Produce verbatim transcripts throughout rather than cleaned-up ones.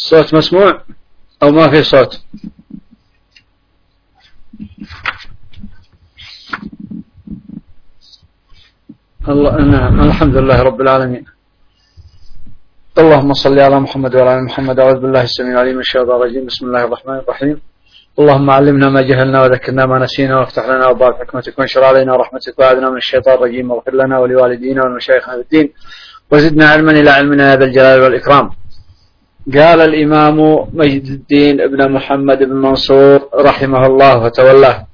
الصوت مسموع أو ما في صوت؟ الله نعم، الحمد لله رب العالمين. اللهم صل على محمد وعلى آل محمد. أعوذ بالله السميع العليم من الشيطان الرجيم. بسم الله الرحمن الرحيم. اللهم علمنا ما جهلنا وذكرنا ما نسينا وافتح لنا أبواب حكمتك وانشر علينا رحمتك وأعذنا من الشيطان الرجيم واغفر لنا ولوالدينا والمشايخنا بالدين وزدنا علما إلى علمنا يا ذا الجلال والإكرام. قال الإمام مجد الدين ابن محمد بن منصور رحمه الله وتولاه.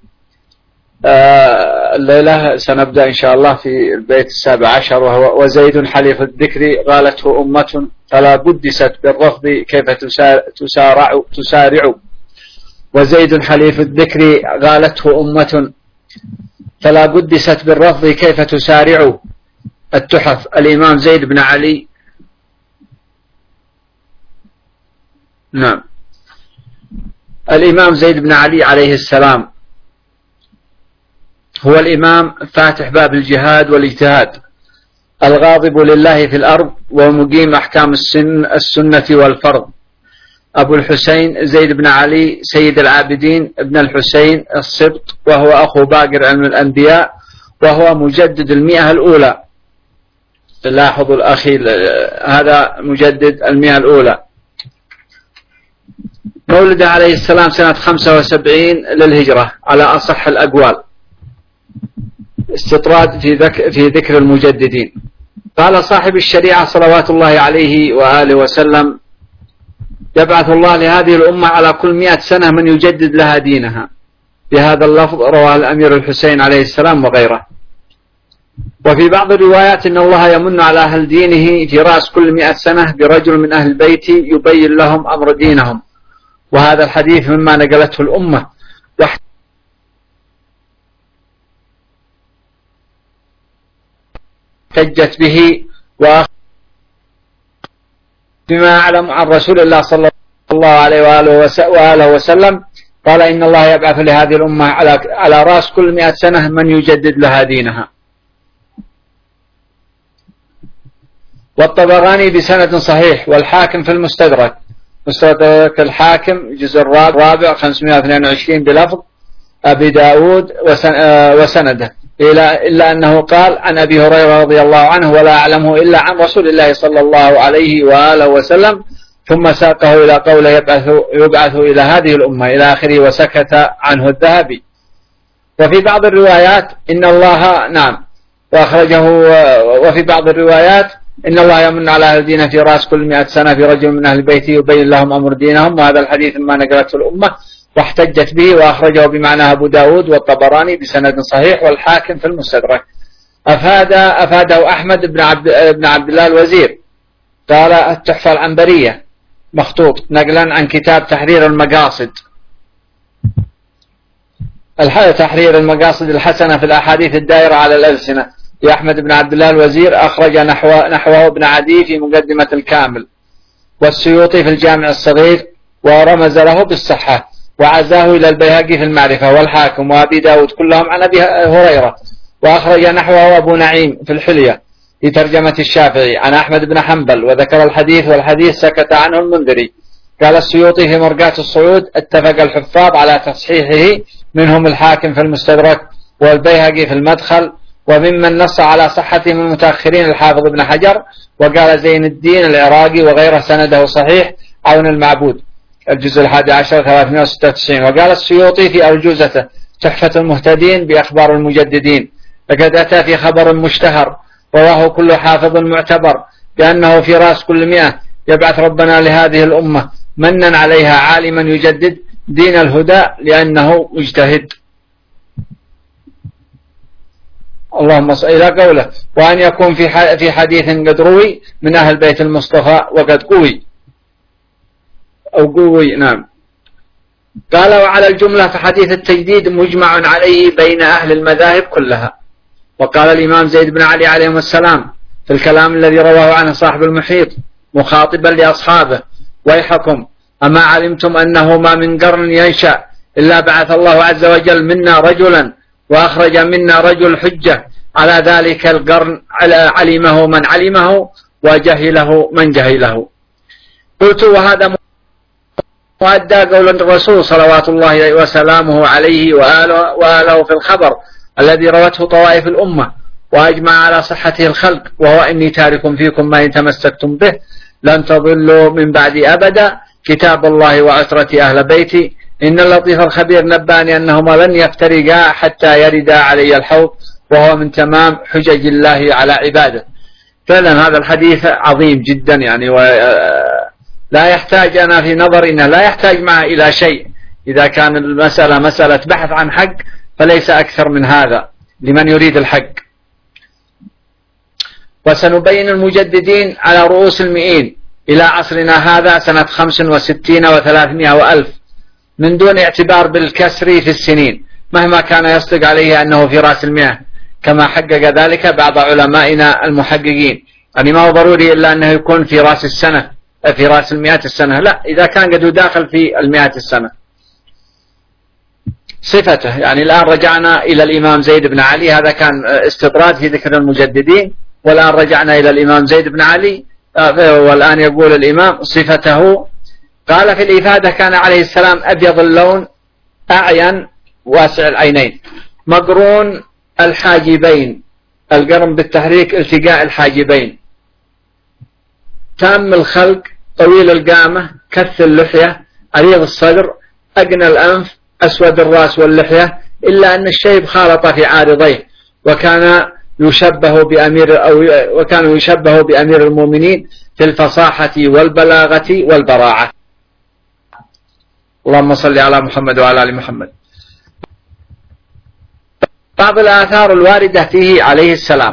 آه الليلة سنبدأ إن شاء الله في البيت السابع عشر، وهو وزيد حليف الذكر قالته أمة فلا بدست بالرفض كيف تسارع تسارع وزيد حليف الذكر قالته أمة فلا بدست بالرفض كيف تسارع. التحف الإمام زيد بن علي. نعم، الإمام زيد بن علي عليه السلام هو الإمام فاتح باب الجهاد والاجتهاد، الغاضب لله في الأرض ومقيم أحكام السن السنة والفرض. أبو الحسين زيد بن علي سيد العابدين ابن الحسين السبط، وهو أخو باقر علم الأنبياء، وهو مجدد المئة الأولى. لاحظوا الأخي، هذا مجدد المئة الأولى. مولد عليه السلام سنة خمسة وسبعين للهجرة على أصح الأقوال، استطراد في, ذك في ذكر المجددين. قال صاحب الشريعة صلوات الله عليه وآله وسلم: يبعث الله لهذه الأمة على كل مئة سنة من يجدد لها دينها. بهذا اللفظ رواه الأمير الحسين عليه السلام وغيره. وفي بعض الروايات إن الله يمن على أهل دينه في رأس كل مئة سنة برجل من أهل البيت يبين لهم أمر دينهم، وهذا الحديث مما نقلته الأمة واحتجت به. بما أعلم عن رسول الله صلى الله عليه وآله وسلم قال: إن الله يبعث لهذه الأمة على على رأس كل مئة سنة من يجدد لها دينها. والطبراني بسند صحيح، والحاكم في المستدرك، مستدرك الحاكم جزء الرابع خمسمائة واثنين وعشرين بلفظ أبي داود وسنده، إلا أنه قال عن أبي هريرة رضي الله عنه: ولا أعلمه إلا عن رسول الله صلى الله عليه وآله وسلم، ثم ساقه إلى قوله يبعث, يبعث إلى هذه الأمة إلى آخره، وسكت عنه الذهبي. وفي بعض الروايات إن الله نعم وأخرجه. وفي بعض الروايات إن الله يمن على أهل دينه في رأس كل مئة سنة في رجل من أهل بيته يبين لهم أمر دينهم، وهذا الحديث ما نقلته الأمة واحتجت به، وأخرجه بمعنى أبو داود والطبراني بسند صحيح، والحاكم في المستدرك. أفاد أفاده أحمد بن عبد, بن عبد الله الوزير. قال: التحفة العنبرية مخطوط نقلا عن كتاب تحرير المقاصد، تحرير المقاصد الحسنة في الأحاديث الدائرة على الألسنة لأحمد بن عبد الله الوزير، أخرج نحو نحوه ابن عدي في مقدمة الكامل، والسيوطي في الجامع الصغير، ورمز له بالصحة، وعزاه إلى البيهقي في المعرفة، والحاكم وأبي داود كلهم عن أبي هريرة. وأخرج نحوه أبو نعيم في الحلية في ترجمة الشافعي عن أحمد بن حنبل، وذكر الحديث، والحديث سكت عنه المنذري. قال السيوطي في مرقات الصعود: اتفق الحفاظ على تصحيحه، منهم الحاكم في المستدرك والبيهقي في المدخل، وممن نص على صحته من المتأخرين الحافظ ابن حجر. وقال زين الدين العراقي وغيره سنده صحيح، عون المعبود الجزء الحادي عشر ثلاثمائة وستة وتسعين. وقال السيوطي في أرجوزته تحفة المهتدين بأخبار المجددين: لقد أتى في خبر مشتهر رواه كل حافظ معتبر بأنه في رأس كل مئة يبعث ربنا لهذه الأمة منا عليها عالما يجدد دين الهدى لأنه مجتهد. اللهم صل إلى قوله: وأن يكون في في حديث قد روي من أهل بيت المصطفى وقد قوي أو قوي. نعم. قال: وعلى الجملة فحديث التجديد مجمع عليه بين أهل المذاهب كلها. وقال الإمام زيد بن علي عليه السلام في الكلام الذي رواه عنه صاحب المحيط مخاطبا لأصحابه: ويحكم أما علمتم أنه ما من قرن ينشأ إلا بعث الله عز وجل منا رجلا وأخرج منا رجل حجة على ذلك القرن، علمه من علمه وجهله من جهله. قلت: وهذا وأدى قول الرسول صلوات الله وسلامه عليه وآله, وآله في الخبر الذي روته طوائف الأمة وأجمع على صحته الخلق، وهو إني تارك فيكم ما إن تمسكتم به لن تضلوا من بعدي أبدا، كتاب الله وعترتي أهل بيتي، إن اللطيف الخبير نباني أنهما لن يفترقا حتى يردا علي الحوض، وهو من تمام حجج الله على عباده. فعلا هذا الحديث عظيم جدا يعني، ولا يحتاج أنا في نظرنا لا يحتاج معه إلى شيء. إذا كان المسألة مسألة بحث عن حق فليس أكثر من هذا لمن يريد الحق. وسنبين المجددين على رؤوس المئين إلى عصرنا هذا سنة خمس وستين وثلاثمائة وألف، من دون اعتبار بالكسر في السنين، مهما كان يصدق عليه أنه في رأس المئة، كما حقق ذلك بعض علمائنا المحققين. يعني ما هو ضروري إلا أنه يكون في رأس السنة، في رأس المئة السنة، لا، إذا كان قد داخل في المئة السنة. صفته، يعني الآن رجعنا إلى الإمام زيد بن علي، هذا كان استطراد في ذكر المجددين، والآن رجعنا إلى الإمام زيد بن علي، والآن يقول الإمام صفته. قال في الإفادة: كان عليه السلام أبيض اللون أعين واسع العينين مقرون الحاجبين، القرن بالتحريك التقاء الحاجبين، تام الخلق، طويل القامة، كث اللحية، عريض الصدر، أقنى الأنف، أسود الرأس واللحية، إلا أن الشيب خالط في عارضيه، وكان يشبه بأمير أو وكان يشبه بأمير المؤمنين في الفصاحة والبلاغة والبراعة. اللهم صل على محمد وعلى آل محمد. بعض الآثار الواردة فيه عليه السلام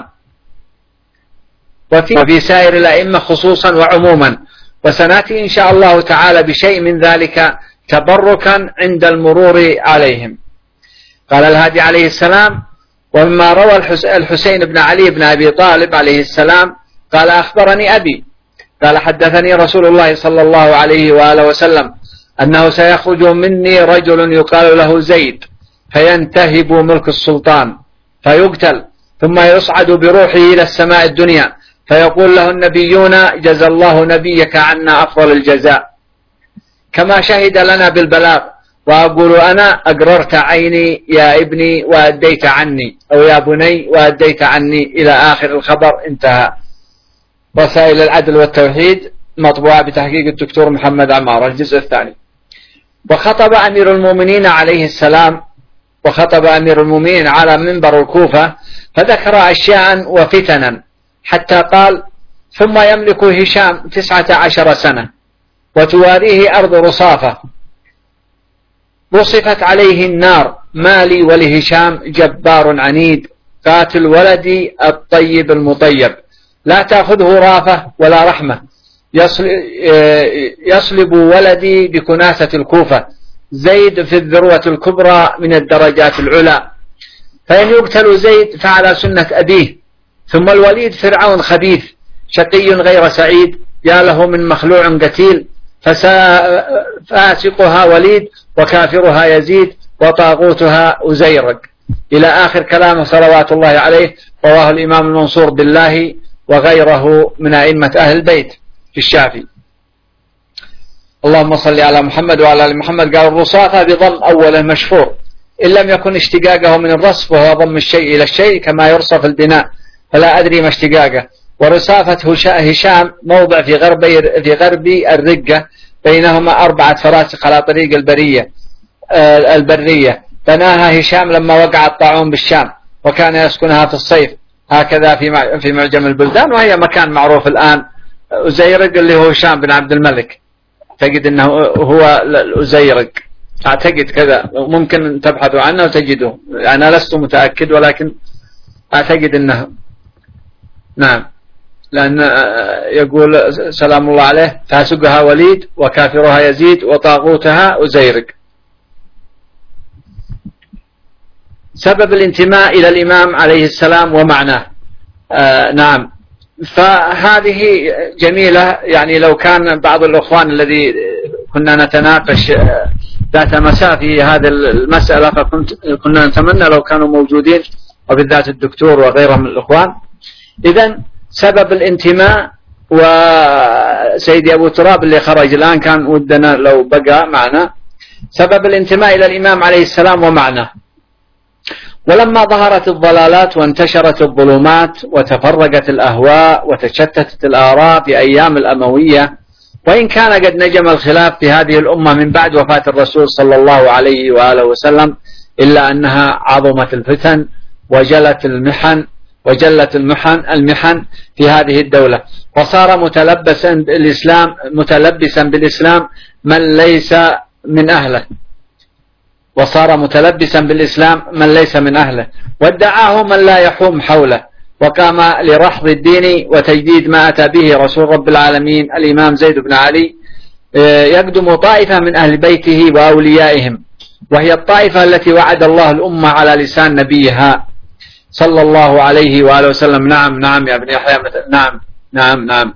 وفي سائر الأئمة خصوصا وعموما، وسنأتي إن شاء الله تعالى بشيء من ذلك تبركا عند المرور عليهم. قال الهادي عليه السلام: ومما روى الحسين بن علي بن أبي طالب عليه السلام قال: أخبرني أبي قال: حدثني رسول الله صلى الله عليه وآله وسلم أنه سيخرج مني رجل يقال له زيد، فينتهب ملك السلطان فيقتل، ثم يصعد بروحه إلى السماء الدنيا، فيقول له النبيون: جزى الله نبيك عنا أفضل الجزاء، كما شهد لنا بالبلاغ، وأقول أنا: أقررت عيني يا ابني وأديت عني، أو يا بني وأديت عني، إلى آخر الخبر. انتهى. رسائل العدل والتوحيد، مطبوعة بتحقيق الدكتور محمد عمارة، الجزء الثاني. وخطب أمير المؤمنين عليه السلام وخطب أمير المؤمنين على منبر الكوفة، فذكر أشياء وفتنا، حتى قال: ثم يملك هشام تسعة عشر سنة، وتواريه أرض رصافة، وصفت عليه النار، مالي ولهشام جبار عنيد، قاتل ولدي الطيب المطيب، لا تأخذه رافة ولا رحمة، يصلب ولدي بكناسة الكوفة، زيد في الذروة الكبرى من الدرجات العلى، فإن يقتل زيد فعلى سنة أبيه. ثم الوليد فرعون خبيث شقي غير سعيد، يا له من مخلوع قتيل، فاسقها وليد وكافرها يزيد وطاغوتها أزيرق، إلى آخر كلامه صلوات الله عليه. رواه الإمام المنصور بالله وغيره من أئمة أهل البيت في الشافعي. اللهم صل على محمد وعلى آل محمد. قال: الرصافة بضم أوله مشفور، إن لم يكن اشتقاقه من الرصف، وهو ضم الشيء إلى الشيء كما يرصف البناء، فلا أدري ما اشتقاقه. ورصافة هشام موضع في غربي في غربي الرقة، بينهما أربعة فراسخ على طريق البرية البرية، بناها هشام لما وقع الطاعون بالشام، وكان يسكنها في الصيف، هكذا في في معجم البلدان، وهي مكان معروف الآن. أزيرق اللي هو هشام بن عبد الملك، أعتقد أنه هو الأزيرق، أعتقد كذا، ممكن تبحثوا عنه وتجدوه، أنا لست متأكد ولكن أعتقد أنه نعم، لأن يقول سلام الله عليه: فاسقها وليد وكافرها يزيد وطاغوتها أزيرق. سبب الانتماء إلى الإمام عليه السلام ومعناه. آه نعم، فهذه جميلة. يعني لو كان بعض الأخوان الذي كنا نتناقش ذات مساء في هذه المسألة، فكنت كنا نتمنى لو كانوا موجودين، وبالذات الدكتور وغيرهم من الأخوان. إذن سبب الانتماء و سيدي أبو تراب اللي خرج الآن كان ودنا لو بقى معنا. سبب الانتماء إلى الإمام عليه السلام ومعناه. ولما ظهرت الضلالات وانتشرت الظلمات وتفرقت الأهواء وتشتتت الآراء في أيام الأموية، وإن كان قد نجم الخلاف في هذه الأمة من بعد وفاة الرسول صلى الله عليه وآله وسلم، إلا أنها عظمت الفتن وجلت المحن وجلت المحن المحن في هذه الدولة، وصار متلبسا بالإسلام متلبسا بالإسلام من ليس من أهله وصار متلبسا بالإسلام من ليس من أهله، وادعاه من لا يحوم حوله، وقام لرحض الدين وتجديد ما أتى به رسول رب العالمين الإمام زيد بن علي يقدم طائفة من أهل بيته وأوليائهم، وهي الطائفة التي وعد الله الأمة على لسان نبيها صلى الله عليه وآله وسلم. نعم نعم يا ابن يحيى، نعم نعم نعم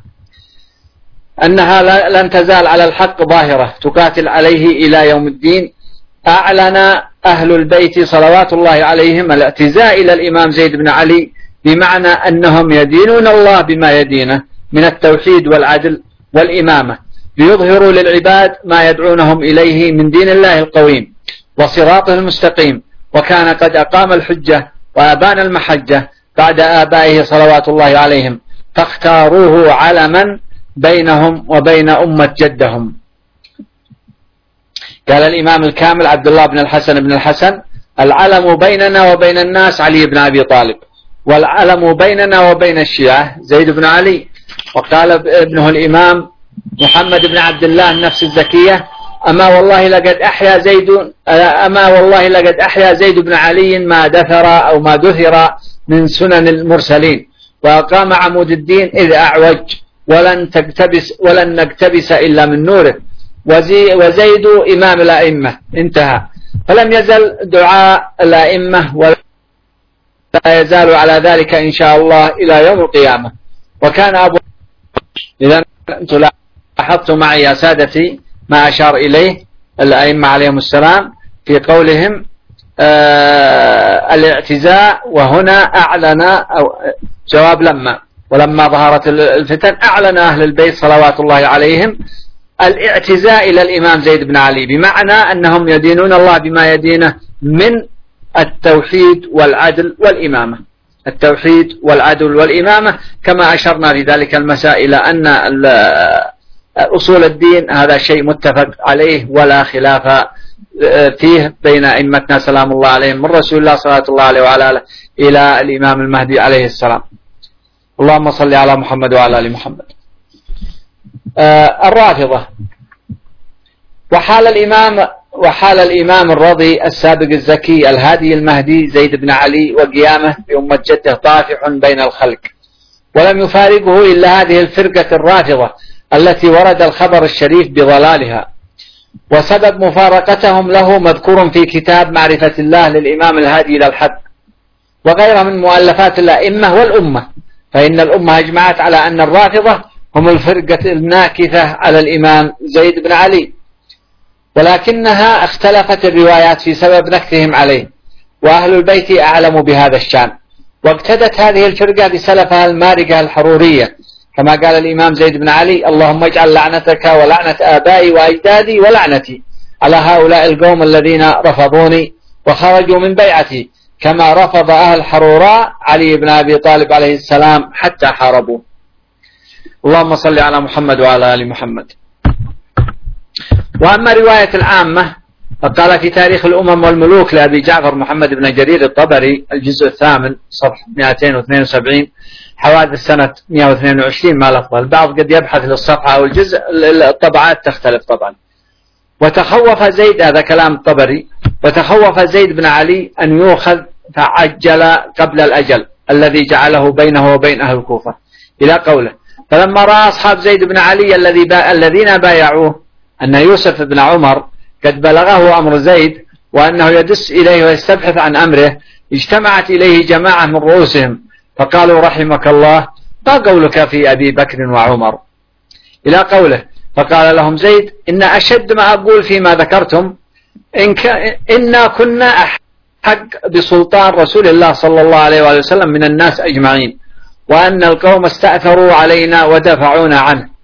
أنها لن تزال على الحق ظاهرة تقاتل عليه إلى يوم الدين. أعلن أهل البيت صلوات الله عليهم الاعتزاء إلى الإمام زيد بن علي، بمعنى أنهم يدينون الله بما يدينه من التوحيد والعدل والإمامة، ليظهروا للعباد ما يدعونهم إليه من دين الله القويم وصراطه المستقيم، وكان قد أقام الحجة وأبان المحجة بعد آبائه صلوات الله عليهم، فاختاروه علما بينهم وبين أمة جدهم. قال الإمام الكامل عبد الله بن الحسن بن الحسن: العلم بيننا وبين الناس علي بن أبي طالب، والعلم بيننا وبين الشيعة زيد بن علي. وقال ابنه الإمام محمد بن عبد الله النفس الزكية: أما والله لقد أحيا زيد أما والله لقد أحيا زيد بن علي ما دثر أو ما دثر من سنن المرسلين، وأقام عمود الدين إذ أعوج، ولن تقتبس ولن نقتبس إلا من نوره، وزيد إمام الأئمة. انتهى. فلم يزل دعاء الأئمة ولا يزال على ذلك إن شاء الله إلى يوم القيامة. وكان أبو إذا أنتم لاحظتم معي يا سادتي ما أشار إليه الأئمة عليهم السلام في قولهم آه الاعتزاء، وهنا أعلن أو جواب لما ولما ظهرت الفتن أعلن أهل البيت صلوات الله عليهم الاعتزاء إلى الإمام زيد بن علي، بمعنى أنهم يدينون الله بما يدينه من التوحيد والعدل والإمامة التوحيد والعدل والإمامة كما أشرنا في ذلك المساء إلى أن أصول الدين هذا شيء متفق عليه ولا خلاف فيه بين أئمتنا سلام الله عليهم، من رسول الله صلى الله عليه وعلى آله إلى الإمام المهدي عليه السلام. اللهم صل على محمد وعلى آل محمد. آه الرافضة. وحال الإمام وحال الإمام الرضي السابق الزكي الهادي المهدي زيد بن علي وقيامه بأمة جده طافح بين الخلق، ولم يفارقه إلا هذه الفرقة الرافضة التي ورد الخبر الشريف بضلالها. وسبب مفارقتهم له مذكور في كتاب معرفة الله للإمام الهادي إلى الحق، وغيره من مؤلفات الأئمة والأمة، فإن الأمة أجمعت على أن الرافضة هم الفرقة الناكثة على الإمام زيد بن علي، ولكنها اختلفت الروايات في سبب نكثهم عليه، وأهل البيت أعلم بهذا الشان. واقتدت هذه الفرقة بسلفها المارقة الحرورية، كما قال الإمام زيد بن علي: اللهم اجعل لعنتك ولعنة آبائي وأجدادي ولعنتي على هؤلاء القوم الذين رفضوني وخرجوا من بيعتي، كما رفض أهل حروراء علي بن أبي طالب عليه السلام حتى حاربوه. اللهم صل على محمد وعلى آل محمد. وأما رواية العامة فقال في تاريخ الأمم والملوك لأبي جعفر محمد بن جرير الطبري الجزء الثامن صفحة مئتين واثنين وسبعين حوادث سنة مئة واثنين وعشرين ما لفظها، البعض قد يبحث للصفحة أو الجزء، الطبعات تختلف طبعا. وتخوف زيد، هذا كلام الطبري، وتخوف زيد بن علي أن يؤخذ فعجل قبل الأجل الذي جعله بينه وبين أهل الكوفة، إلى قوله: فلما رأى أصحاب زيد بن علي الذي با... الذين بايعوه أن يوسف بن عمر قد بلغه أمر زيد وأنه يدس إليه ويستبحث عن أمره، اجتمعت إليه جماعة من رؤوسهم فقالوا: رحمك الله، ما قولك في أبي بكر وعمر؟ إلى قوله: فقال لهم زيد: إن أشد ما أقول فيما ذكرتم إن ك... إنا كنا أحق بسلطان رسول الله صلى الله عليه وآله وسلم من الناس أجمعين، وأن القوم استأثروا علينا ودفعونا عنه،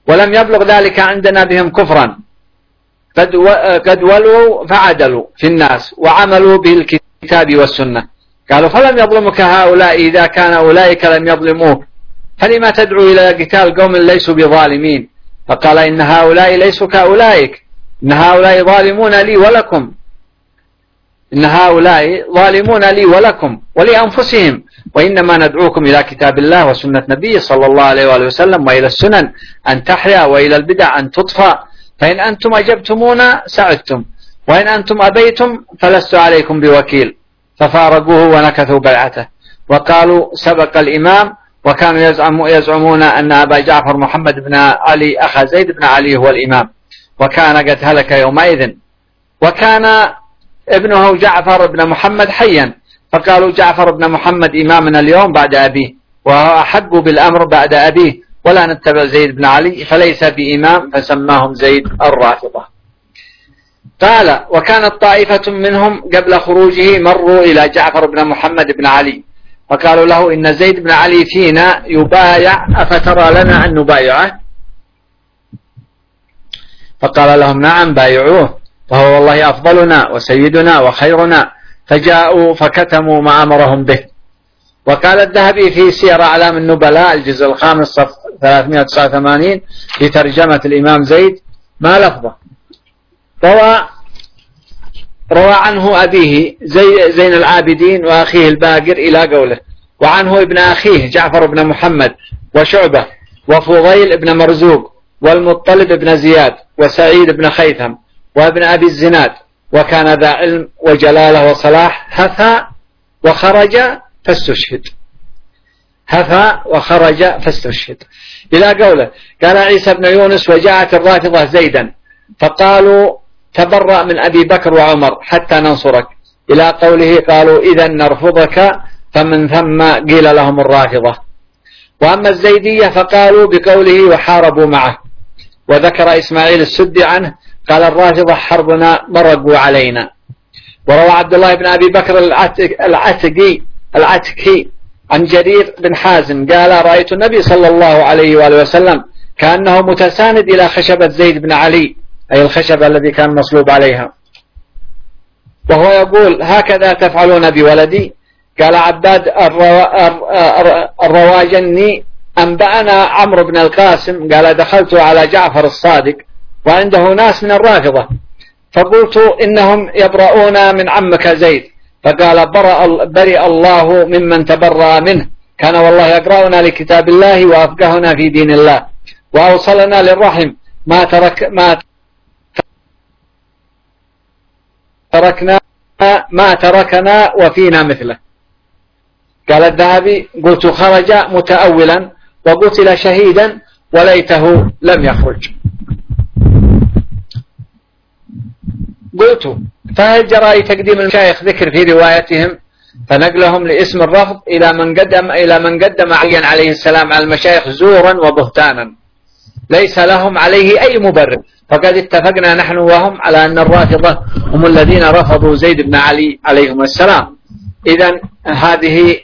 ولم يبلغ ذلك عندنا بهم كفرا، قد قد ولوا فعدلوا في الناس وعملوا بالكتاب والسنة. قالوا فلم يظلمك هؤلاء إذا كان أولئك لم يظلموك، فلما تدعو إلى قتال قوم ليسوا بظالمين؟ فقال إن هؤلاء ليسوا كأولئك، إن هؤلاء ظالمون لي ولكم، إن هؤلاء ظالمون لي ولكم ولأنفسهم، وإنما ندعوكم إلى كتاب الله وسنة نبيه صلى الله عليه وآله وسلم، وإلى السنن أن تحيا، وإلى البدع أن تطفى، فإن أنتم أجبتمونا سعدتم، وإن أنتم أبيتم فلست عليكم بوكيل. ففارقوه ونكثوا بيعته وقالوا سبق الإمام، وكانوا يزعم يزعمون أن أبا جعفر محمد بن علي أخا زيد بن علي هو الإمام، وكان قد هلك يومئذ، وكان ابنه جعفر بن محمد حيا، فقالوا جعفر بن محمد إمامنا اليوم بعد أبيه، وهو أحق بالأمر بعد أبيه، ولا نتبع زيد بن علي فليس بإمام، فسماهم زيد الرافضة. قال وكانت طائفة منهم قبل خروجه مروا إلى جعفر بن محمد بن علي فقالوا له إن زيد بن علي فينا يبايع، أفترى لنا أن نبايعه؟ فقال لهم نعم بايعوه، فهو والله أفضلنا وسيدنا وخيرنا. فجاءوا فكتموا ما أمرهم به. وقال الذهبي في سير أعلام النبلاء الجزء الخامس صفحة ثلاثمائة وتسعة وثمانين في ترجمة الإمام زيد ما لفظه. روى روى عنه أبيه زي زين العابدين وأخيه الباقر إلى قوله، وعنه ابن أخيه جعفر بن محمد وشعبة وفضيل بن مرزوق والمطلب بن زياد وسعيد بن خيثم وابن أبي الزناد، وكان ذا علم وجلالة وصلاح، هفى وخرج فاستشهد، هفى وخرج فاستشهد إلى قوله. قال عيسى بن يونس وجاءت الرافضة زيدا فقالوا تبرأ من أبي بكر وعمر حتى ننصرك، إلى قوله قالوا إذا نرفضك، فمن ثم قيل لهم الرافضة. وأما الزيدية فقالوا بقوله وحاربوا معه. وذكر إسماعيل السدي عنه قال الرافضة حربنا مرقوا علينا. وروى عبد الله بن أبي بكر العتقي العتكي عن جرير بن حازم قال رأيت النبي صلى الله عليه وآله وسلم كأنه متساند إلى خشبة زيد بن علي، أي الخشبة الذي كان مصلوب عليها، وهو يقول هكذا تفعلون بولدي. قال عباد الرواجني أنبأنا عمرو بن القاسم قال دخلت على جعفر الصادق وعنده ناس من الرافضة، فقلت إنهم يبرؤون من عمك زيد، فقال برأ برئ الله ممن تبرأ منه، كان والله يقرأنا لكتاب الله وأفقهنا في دين الله وأوصلنا للرحم، ما ترك ما تركنا ما تركنا وفينا مثله. قال الذهبي قلت خرج متأولا وقتل شهيدا وليته لم يخرج. قلت فهل جرى تقديم المشايخ ذكر في روايتهم فنقلهم لاسم الرفض إلى من قدم إلى من قدم عليا عليه السلام على المشايخ زورا وبهتانا ليس لهم عليه أي مبرر، فقد اتفقنا نحن وهم على أن الرافضة هم الذين رفضوا زيد بن علي عليهم السلام. إذن هذه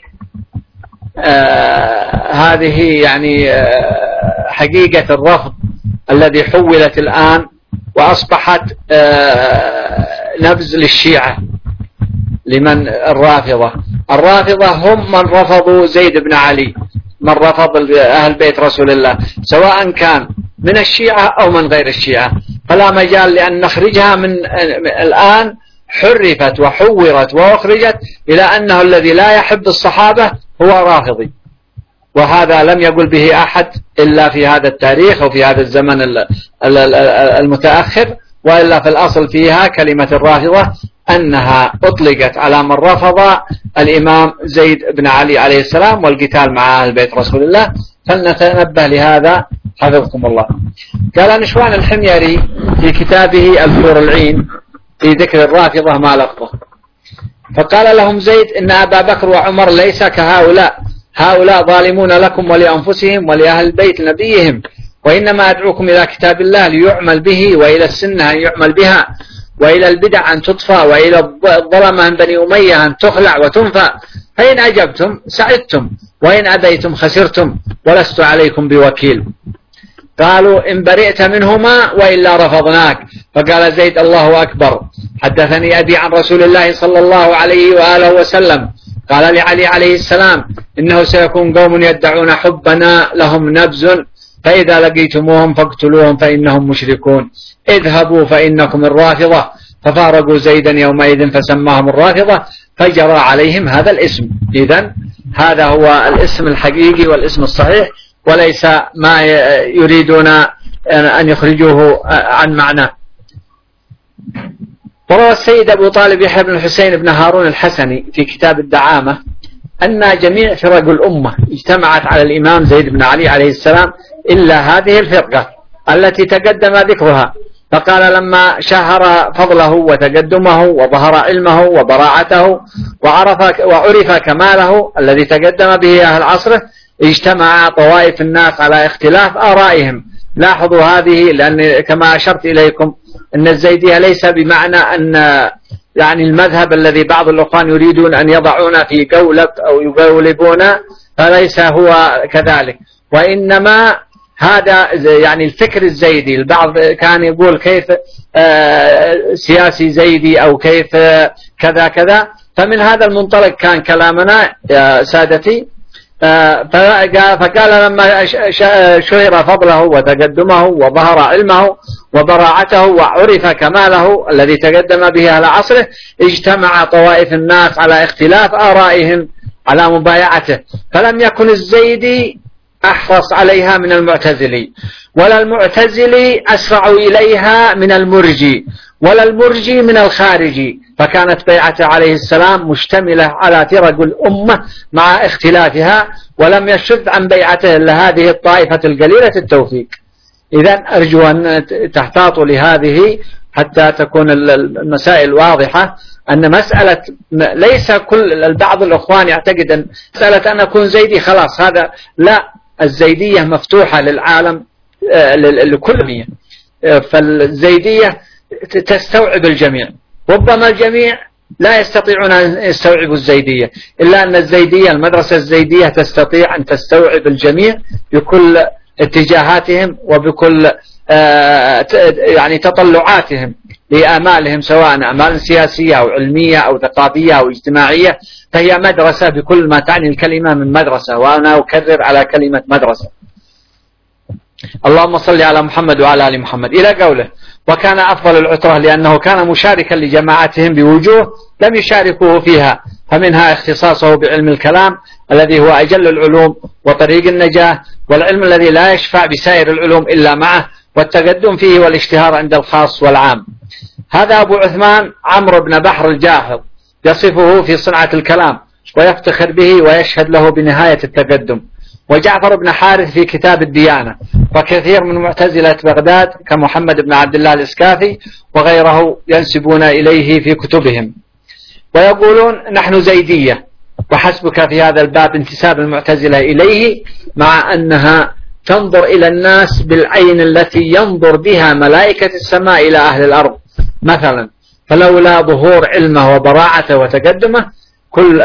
آه هذه يعني آه حقيقة الرفض الذي حولت الآن وأصبحت آه نبذ للشيعة لمن الرافضة. الرافضة هم من رفضوا زيد بن علي، من رفض أهل بيت رسول الله، سواء كان من الشيعة أو من غير الشيعة، فلا مجال لأن نخرجها من الآن. حرفت وحورت وأخرجت إلى أنه الذي لا يحب الصحابة هو رافضي، وهذا لم يقل به أحد إلا في هذا التاريخ أو في هذا الزمن المتأخر، وإلا في الأصل فيها كلمة الرافضة أنها أطلقت على من رفض الإمام زيد بن علي عليه السلام والقتال مع أهل بيت رسول الله. فلنتنبه لهذا حفظكم الله. قال نشوان الحميري في كتابه الحور العين في ذكر الرافضة ما لفظه، فقال لهم زيد إن أبا بكر وعمر ليس كهؤلاء، هؤلاء ظالمون لكم ولأنفسهم ولأهل بيت نبيهم، وإنما أدعوكم إلى كتاب الله ليعمل به، وإلى السنة أن يعمل بها، وإلى البدع أن تطفى، وإلى الظلمة من بني أمية أن تخلع وتنفى، فإن أجبتم سعدتم وإن أبيتم خسرتم ولست عليكم بوكيل. قالوا إن برئت منهما وإلا رفضناك. فقال زيد الله أكبر، حدثني أبي عن رسول الله صلى الله عليه وآله وسلم قال لعلي عليه السلام إنه سيكون قوم يدعون حبنا لهم نبز فإذا لقيتموهم فاقتلوهم فإنهم مشركون، اذهبوا فإنكم الرافضة. ففارقوا زيدا يومئذ فسماهم الرافضة فجرى عليهم هذا الاسم. إذن هذا هو الاسم الحقيقي والاسم الصحيح، وليس ما يريدون أن يخرجوه عن معناه. وروى السيد أبو طالب يحيى بن الحسين بن هارون الحسني في كتاب الدعامة أن جميع فرق الأمة اجتمعت على الإمام زيد بن علي عليه السلام إلا هذه الفرقة التي تقدم ذكرها. فقال لما شهر فضله وتقدمه وظهر علمه وبراعته وعرف, وعرف كماله الذي تقدم به أهل عصره اجتمع طوائف الناس على اختلاف آرائهم. لاحظوا هذه، لأن كما أشرت إليكم أن الزيدية ليس بمعنى أن يعني المذهب الذي بعض الأخوان يريدون أن يضعون في قولب أو يقولبون، فليس هو كذلك، وإنما هذا يعني الفكر الزيدي. البعض كان يقول كيف سياسي زيدي أو كيف كذا كذا، فمن هذا المنطلق كان كلامنا يا سادتي. فقال لما شهر فضله وتقدمه وظهر علمه وبراعته وعرف كماله الذي تقدم به أهل عصره اجتمع طوائف الناس على اختلاف آرائهم على مبايعته. فلم يكن الزيدي أحرص عليها من المعتزلي، ولا المعتزلي أسرع إليها من المرجي، ولا المرجي من الخارجي. فكانت بيعته عليه السلام مشتملة على فرق الأمة مع اختلافها، ولم يشذ عن بيعته إلا هذه الطائفة القليلة التوفيق. إذن أرجو أن تحتاطوا لهذه حتى تكون المسائل واضحة، أن مسألة ليس كل البعض الأخوان يعتقد أن مسألة أن أكون زيدي خلاص هذا لا، الزيدية مفتوحة للعالم لكل مية، فالزيدية تستوعب الجميع. ربما الجميع لا يستطيعون أن يستوعبوا الزيدية، إلا أن الزيدية المدرسة الزيدية تستطيع أن تستوعب الجميع بكل اتجاهاتهم وبكل يعني تطلعاتهم لآمالهم، سواء آمال سياسية أو علمية أو ثقافية أو اجتماعية. فهي مدرسة بكل ما تعني الكلمة من مدرسة، وأنا أكرر على كلمة مدرسة. اللهم صل على محمد وعلى آل محمد، إلى قوله وكان أفضل العترة لأنه كان مشاركا لجماعتهم بوجوه لم يشاركوه فيها، فمنها اختصاصه بعلم الكلام الذي هو أجل العلوم وطريق النجاة، والعلم الذي لا يشفع بسائر العلوم إلا معه، والتقدم فيه والاشتهار عند الخاص والعام. هذا أبو عثمان عمرو بن بحر الجاحظ يصفه في صنعة الكلام ويفتخر به ويشهد له بنهاية التقدم. وجعفر بن حارث في كتاب الديانة، وكثير من معتزلة بغداد كمحمد بن عبد الله الإسكافي وغيره ينسبون إليه في كتبهم ويقولون نحن زيدية. وحسبك في هذا الباب انتساب المعتزلة إليه، مع أنها تنظر إلى الناس بالعين التي ينظر بها ملائكة السماء إلى أهل الأرض مثلا. فلولا ظهور علمه وبراعته وتقدمه كل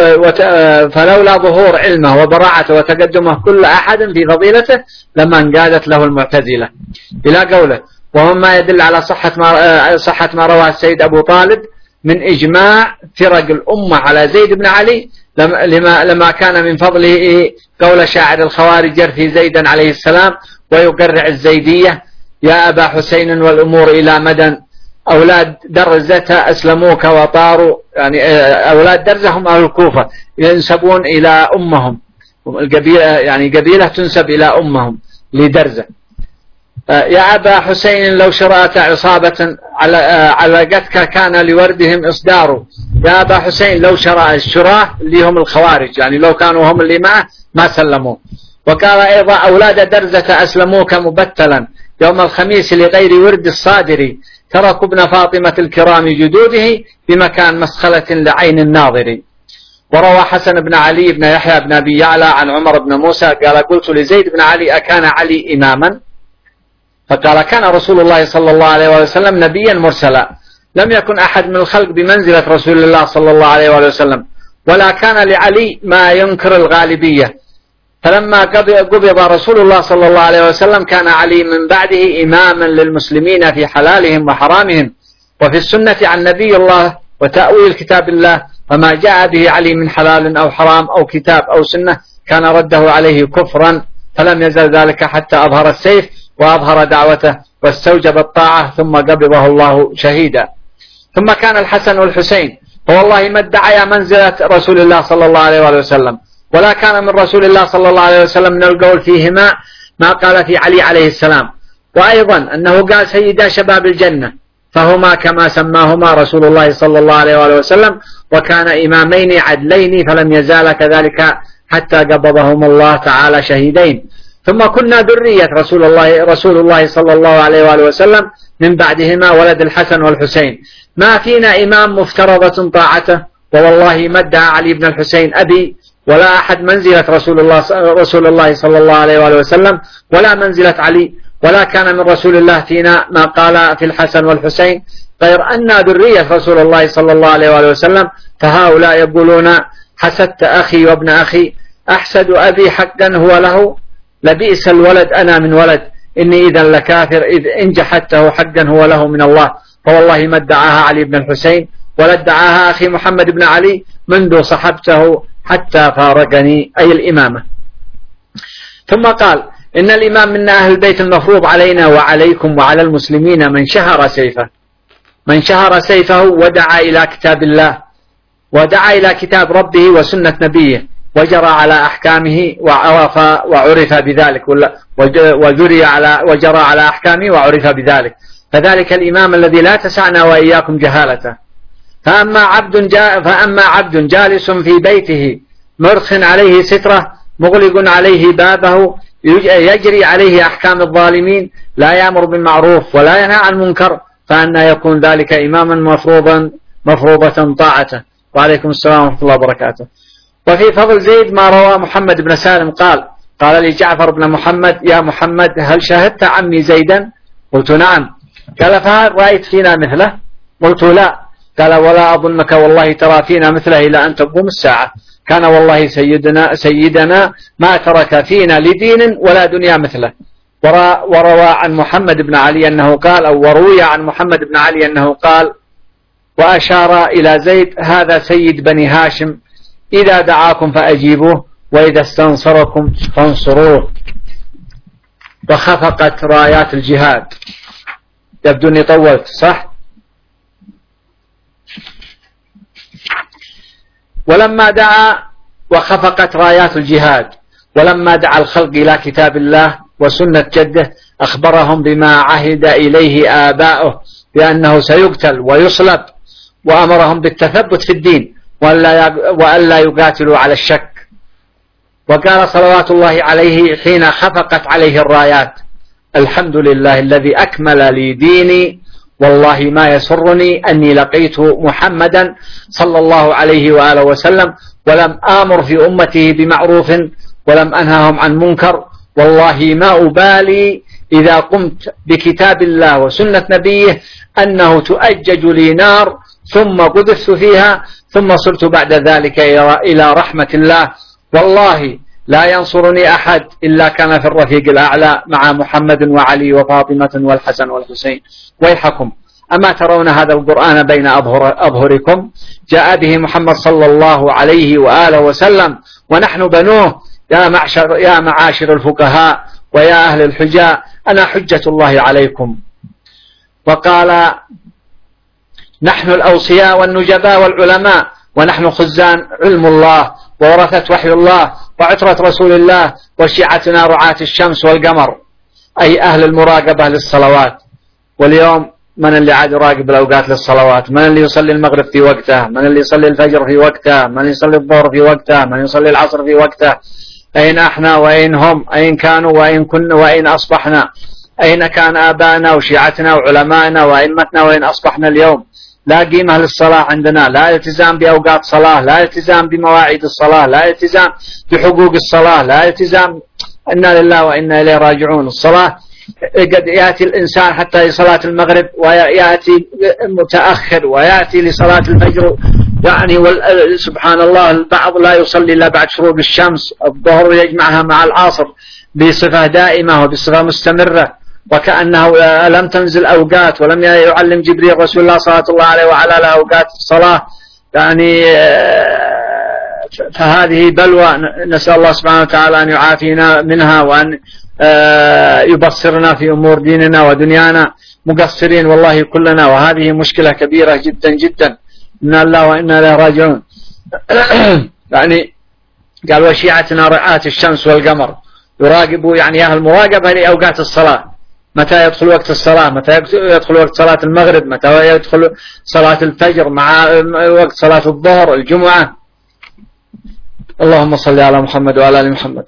فلولا ظهور علمه وبراعته وتقدمه كل أحد في فضيلته لما انقادت له المعتزلة، إلى قوله ومما يدل على صحة ما, صحة ما رواه السيد أبو طالب من إجماع فرق الأمة على زيد بن علي لما, لما كان من فضله قول شاعر الخوارج يرثي زيدا عليه السلام ويقرع الزيدية يا أبا حسين والأمور إلى مدى أولاد درزة أسلموك وطاروا، يعني أولاد درزة هم أهل الكوفة ينسبون إلى أمهم، القبيلة يعني قبيلة تنسب إلى أمهم لدرزة. يا أبا حسين لو شرأت عصابة علقتك كان لوردهم إصدار. يا أبا حسين لو شرأ الشراه اللي هم الخوارج، يعني لو كانوا هم اللي معه ما سلموا. وقال أيضا أولاد درزة أسلموك مبتلا يوم الخميس لغير ورد الصادر، تركوا ابن فاطمة الكرام جدوده بمكان مسخلة لعين الناظر. وروى حسن بن علي بن يحيى بن أبي يعلى عن عمر بن موسى قال قلت لزيد بن علي أكان علي إماما؟ فقال كان رسول الله صلى الله عليه وسلم نبيا مرسلا، لم يكن أحد من الخلق بمنزلة رسول الله صلى الله عليه وسلم، ولا كان لعلي ما ينكر الغالبية، فلما قبض رسول الله صلى الله عليه وسلم كان علي من بعده إماما للمسلمين في حلالهم وحرامهم وفي السنة عن نبي الله وتأويل كتاب الله، فما جاء به علي من حلال أو حرام أو كتاب أو سنة كان رده عليه كفرا، فلم يزل ذلك حتى أظهر السيف وأظهر دعوته واستوجب الطاعة ثم قبضه الله شهيدا. ثم كان الحسن والحسين فوالله ما ادعيا منزلة رسول الله صلى الله عليه وسلم، ولا كان من رسول الله صلى الله عليه وسلم من القول فيهما ما قال في علي عليه السلام، وأيضا أنه قال سيدا شباب الجنة، فهما كما سماهما رسول الله صلى الله عليه وسلم، وكان إمامين عدلين فلم يزال كذلك حتى قبضهم الله تعالى شهيدين. ثم كنا ذرية رسول الله رسول الله صلى الله عليه وسلم من بعدهما ولد الحسن والحسين، ما فينا إمام مفترضة طاعته، ووالله ما ادعى علي بن الحسين أبي ولا أحد منزلة رسول الله رسول الله صلى الله عليه وسلم ولا منزلة علي، ولا كان من رسول الله فينا ما قال في الحسن والحسين، غير أن ذرية رسول الله صلى الله عليه وسلم، فهؤلاء يقولون حسدت أخي وابن أخي، أحسد أبي حقا هو له، لبئس الولد أنا من ولد، إني إذا لكافر إذ إن جحدته حقا هو له من الله. فوالله ما ادعاها علي بن الحسين ولا ادعاها أخي محمد بن علي منذ صحبته حتى فارقني، أي الإمامة. ثم قال إن الإمام من أهل البيت المفروض علينا وعليكم وعلى المسلمين من شهر سيفه من شهر سيفه ودعا إلى كتاب الله ودعا إلى كتاب ربه وسنة نبيه وجرى على أحكامه وعرف وعرف بذلك وجري على وجرى على أحكامه وعرف بذلك، فذلك الإمام الذي لا تسعنا وإياكم جهالته. فأما عبد جا فأما عبد جالس في بيته مرخ عليه سترة مغلق عليه بابه يجري عليه أحكام الظالمين لا يأمر بالمعروف ولا ينهى عن المنكر، فأنى يكون ذلك إماما مفروضا مفروضة طاعته. وعليكم السلام ورحمة الله وبركاته. وفي فضل زيد ما روى محمد بن سالم قال قال لي جعفر بن محمد يا محمد هل شاهدت عمي زيدا؟ قلت نعم. قال فهل رأيت فينا مثله؟ قلت لا. قال ولا أظنك والله ترى فينا مثله إلى أن تقوم الساعة، كان والله سيدنا سيدنا ما ترك فينا لدين ولا دنيا مثله. وروى عن محمد بن علي أنه قال أو وروي عن محمد بن علي أنه قال وأشار إلى زيد هذا سيد بني هاشم، إذا دعاكم فأجيبوه وإذا استنصركم فانصروه. وخفقت رايات الجهاد. يبدو أني طولت صح؟ ولما دعا وخفقت رايات الجهاد ولما دعا الخلق إلى كتاب الله وسنة جده أخبرهم بما عهد إليه آباؤه بأنه سيقتل ويصلب، وأمرهم بالتثبت في الدين وألا يقاتلوا على الشك. وقال صلوات الله عليه حين خفقت عليه الرايات الحمد لله الذي أكمل لي ديني، والله ما يسرني أني لقيت محمدا صلى الله عليه وآله وسلم ولم آمر في أمته بمعروف ولم أنههم عن منكر، والله ما أبالي إذا قمت بكتاب الله وسنة نبيه أنه تؤجج لي نار ثم قذفت فيها ثم صرت بعد ذلك إلى رحمة الله، والله لا ينصرني أحد إلا كان في الرفيق الأعلى مع محمد وعلي وفاطمة والحسن والحسين. ويحكم أما ترون هذا القرآن بين أظهر أظهركم جاء به محمد صلى الله عليه وآله وسلم ونحن بنوه، يا معشر يا معاشر الفقهاء ويا أهل الحجاء أنا حجة الله عليكم. وقال نحن الأوصياء والنجباء والعلماء ونحن خزان علم الله وورثة وحي الله وعترة رسول الله، وشيعتنا رعاة الشمس والقمر، أي أهل المراقبة للصلوات. واليوم من اللي عاد يراقب الأوقات للصلوات؟ من اللي يصلي المغرب في وقته؟ من اللي يصلي الفجر في وقته؟ من اللي يصلي الظهر في وقته؟ من يصلي العصر في وقته؟ أين احنا وأين هم؟ أين كانوا وأين كنا وأين أصبحنا؟ أين كان آبائنا وشيعتنا وعلمائنا وأئمتنا وأين أصبحنا اليوم؟ لا قيمة للصلاة عندنا، لا التزام بأوقات صلاة، لا التزام بمواعيد الصلاة، لا التزام بحقوق الصلاة، لا التزام. إنا لله وإنا إليه راجعون. الصلاة قد يأتي الإنسان حتى لصلاة المغرب ويأتي متأخر ويأتي لصلاة الفجر يعني سبحان الله البعض لا يصلي إلا بعد شروق الشمس، الظهر يجمعها مع العصر بصفة دائمة وبصفة مستمرة، وكأنه لم تنزل أوقات ولم يعلم جبريل رسول الله صلى الله عليه وعلى آله أوقات الصلاة. يعني فهذه بلوى، نسأل الله سبحانه وتعالى أن يعافينا منها وأن يبصرنا في أمور ديننا ودنيانا، مقصرين والله كلنا، وهذه مشكلة كبيرة جدا جدا، إنا الله وإنا إليه راجعون. يعني قال وشيعتنا رعاة الشمس والقمر، يراقبوا يعني أهل المراقبة لأوقات الصلاة، متى يدخل وقت الصلاة، متى يدخل وقت صلاة المغرب، متى يدخل صلاة الفجر مع وقت صلاة الظهر الجمعة. اللهم صل على محمد وعلى آل محمد.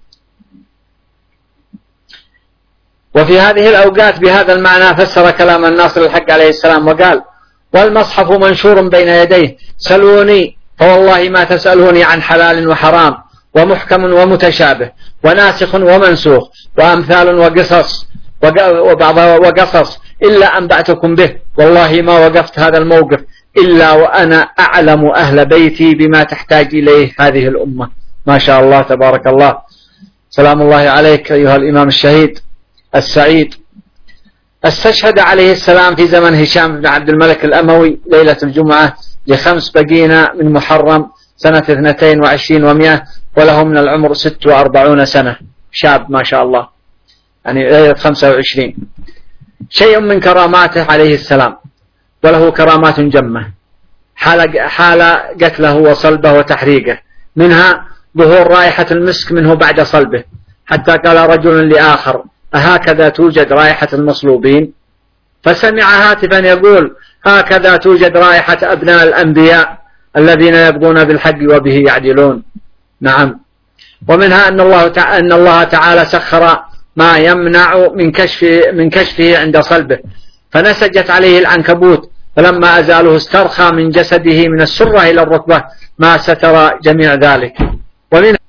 وفي هذه الأوقات بهذا المعنى فسر كلام الناصر الحق عليه السلام وقال والمصحف منشور بين يديه، سلوني فوالله ما تسألوني عن حلال وحرام ومحكم ومتشابه وناسخ ومنسوخ وأمثال وقصص وبعض وقصص إلا أنبأتكم به، والله ما وقفت هذا الموقف إلا وأنا أعلم أهل بيتي بما تحتاج إليه هذه الأمة. ما شاء الله تبارك الله. سلام الله عليك أيها الإمام الشهيد السعيد. استشهد عليه السلام في زمن هشام بن عبد الملك الأموي ليلة الجمعة لخمس بقينا من محرم سنة اثنتين وعشرين ومئة، وله من العمر ست وأربعون سنة، شاب ما شاء الله، يعني ليلة خمسة وعشرين. شيء من كراماته عليه السلام، وله كرامات جمة، حال, حال قتله وصلبه وتحريقه، منها ظهور رائحة المسك منه بعد صلبه، حتى قال رجل لآخر أهكذا توجد رائحة المصلوبين؟ فسمع هاتفا يقول هكذا توجد رائحة أبناء الأنبياء الذين يقضون بالحق وبه يعدلون. نعم. ومنها أن الله تعالى, أن الله تعالى سخر ما يمنع من كشف من كشفه عند صلبه، فنسجت عليه العنكبوت، فلما أزاله استرخى من جسده من السرة إلى الركبة ما ستر جميع ذلك. ومنها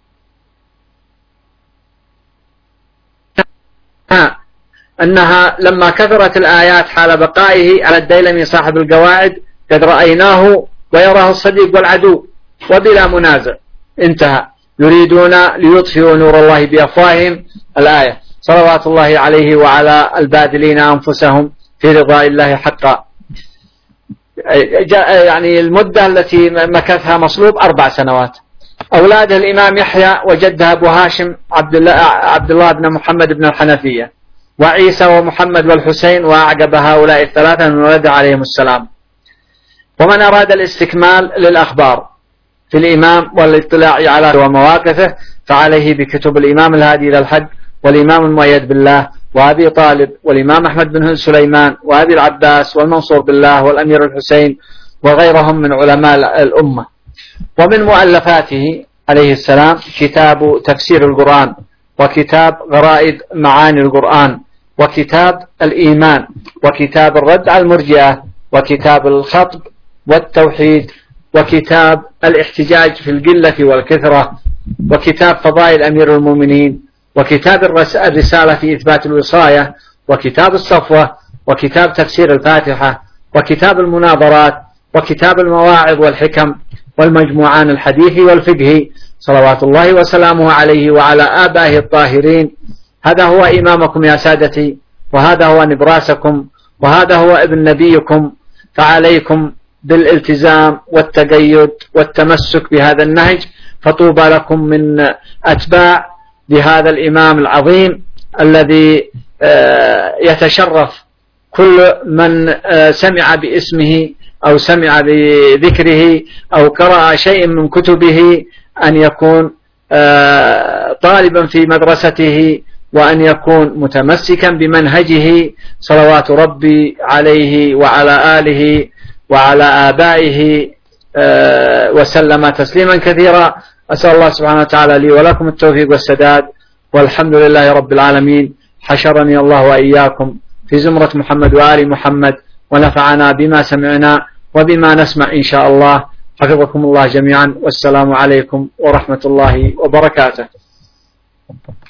أنها لما كثرت الآيات حال بقائه على الديلمي صاحب القواعد قد رأيناه ويراه الصديق والعدو وبلا منازع. انتهى. يريدون ليطفئوا نور الله بأفواههم، الآية. صلوات الله عليه وعلى الباذلين أنفسهم في رضاء الله حقا. يعني المدة التي مكثها مصلوب أربع سنوات. أولاده الإمام يحيى وجده أبو هاشم عبد الله, عبد الله بن محمد بن الحنفية، وعيسى ومحمد والحسين، وأعقب هؤلاء الثلاثة من ولد عليهم السلام. ومن أراد الاستكمال للأخبار في الإمام والاطلاع على ومواقفه فعليه بكتب الإمام الهادي إلى الحق، والإمام المؤيد بالله، وأبي طالب، والإمام أحمد بن سليمان، وأبي العباس، والمنصور بالله، والأمير الحسين، وغيرهم من علماء الأمة. ومن مؤلفاته عليه السلام كتاب تفسير القرآن، وكتاب غرائب معاني القرآن، وكتاب الإيمان، وكتاب الرد على المرجئة، وكتاب الخطب والتوحيد، وكتاب الاحتجاج في القلة والكثرة، وكتاب فضائل أمير المؤمنين، وكتاب الرسالة في إثبات الوصاية، وكتاب الصفوة، وكتاب تفسير الفاتحة، وكتاب المناظرات، وكتاب المواعظ والحكم، والمجموعان الحديث والفقه، صلوات الله وسلامه عليه وعلى آبائه الطاهرين. هذا هو إمامكم يا سادتي، وهذا هو نبراسكم، وهذا هو ابن نبيكم، فعليكم بالالتزام والتقيد والتمسك بهذا النهج، فطوبى لكم من أتباع لهذا الإمام العظيم الذي يتشرف كل من سمع باسمه أو سمع بذكره أو قرأ شيء من كتبه أن يكون طالبا في مدرسته، وأن يكون متمسكا بمنهجه، صلوات ربي عليه وعلى آله وعلى آبائه وسلم تسليما كثيرا. أسأل الله سبحانه وتعالى لي ولكم التوفيق والسداد، والحمد لله رب العالمين. حشرني الله وإياكم في زمرة محمد وآل محمد، ونفعنا بما سمعنا وبما نسمع إن شاء الله. حفظكم الله جميعا، والسلام عليكم ورحمة الله وبركاته.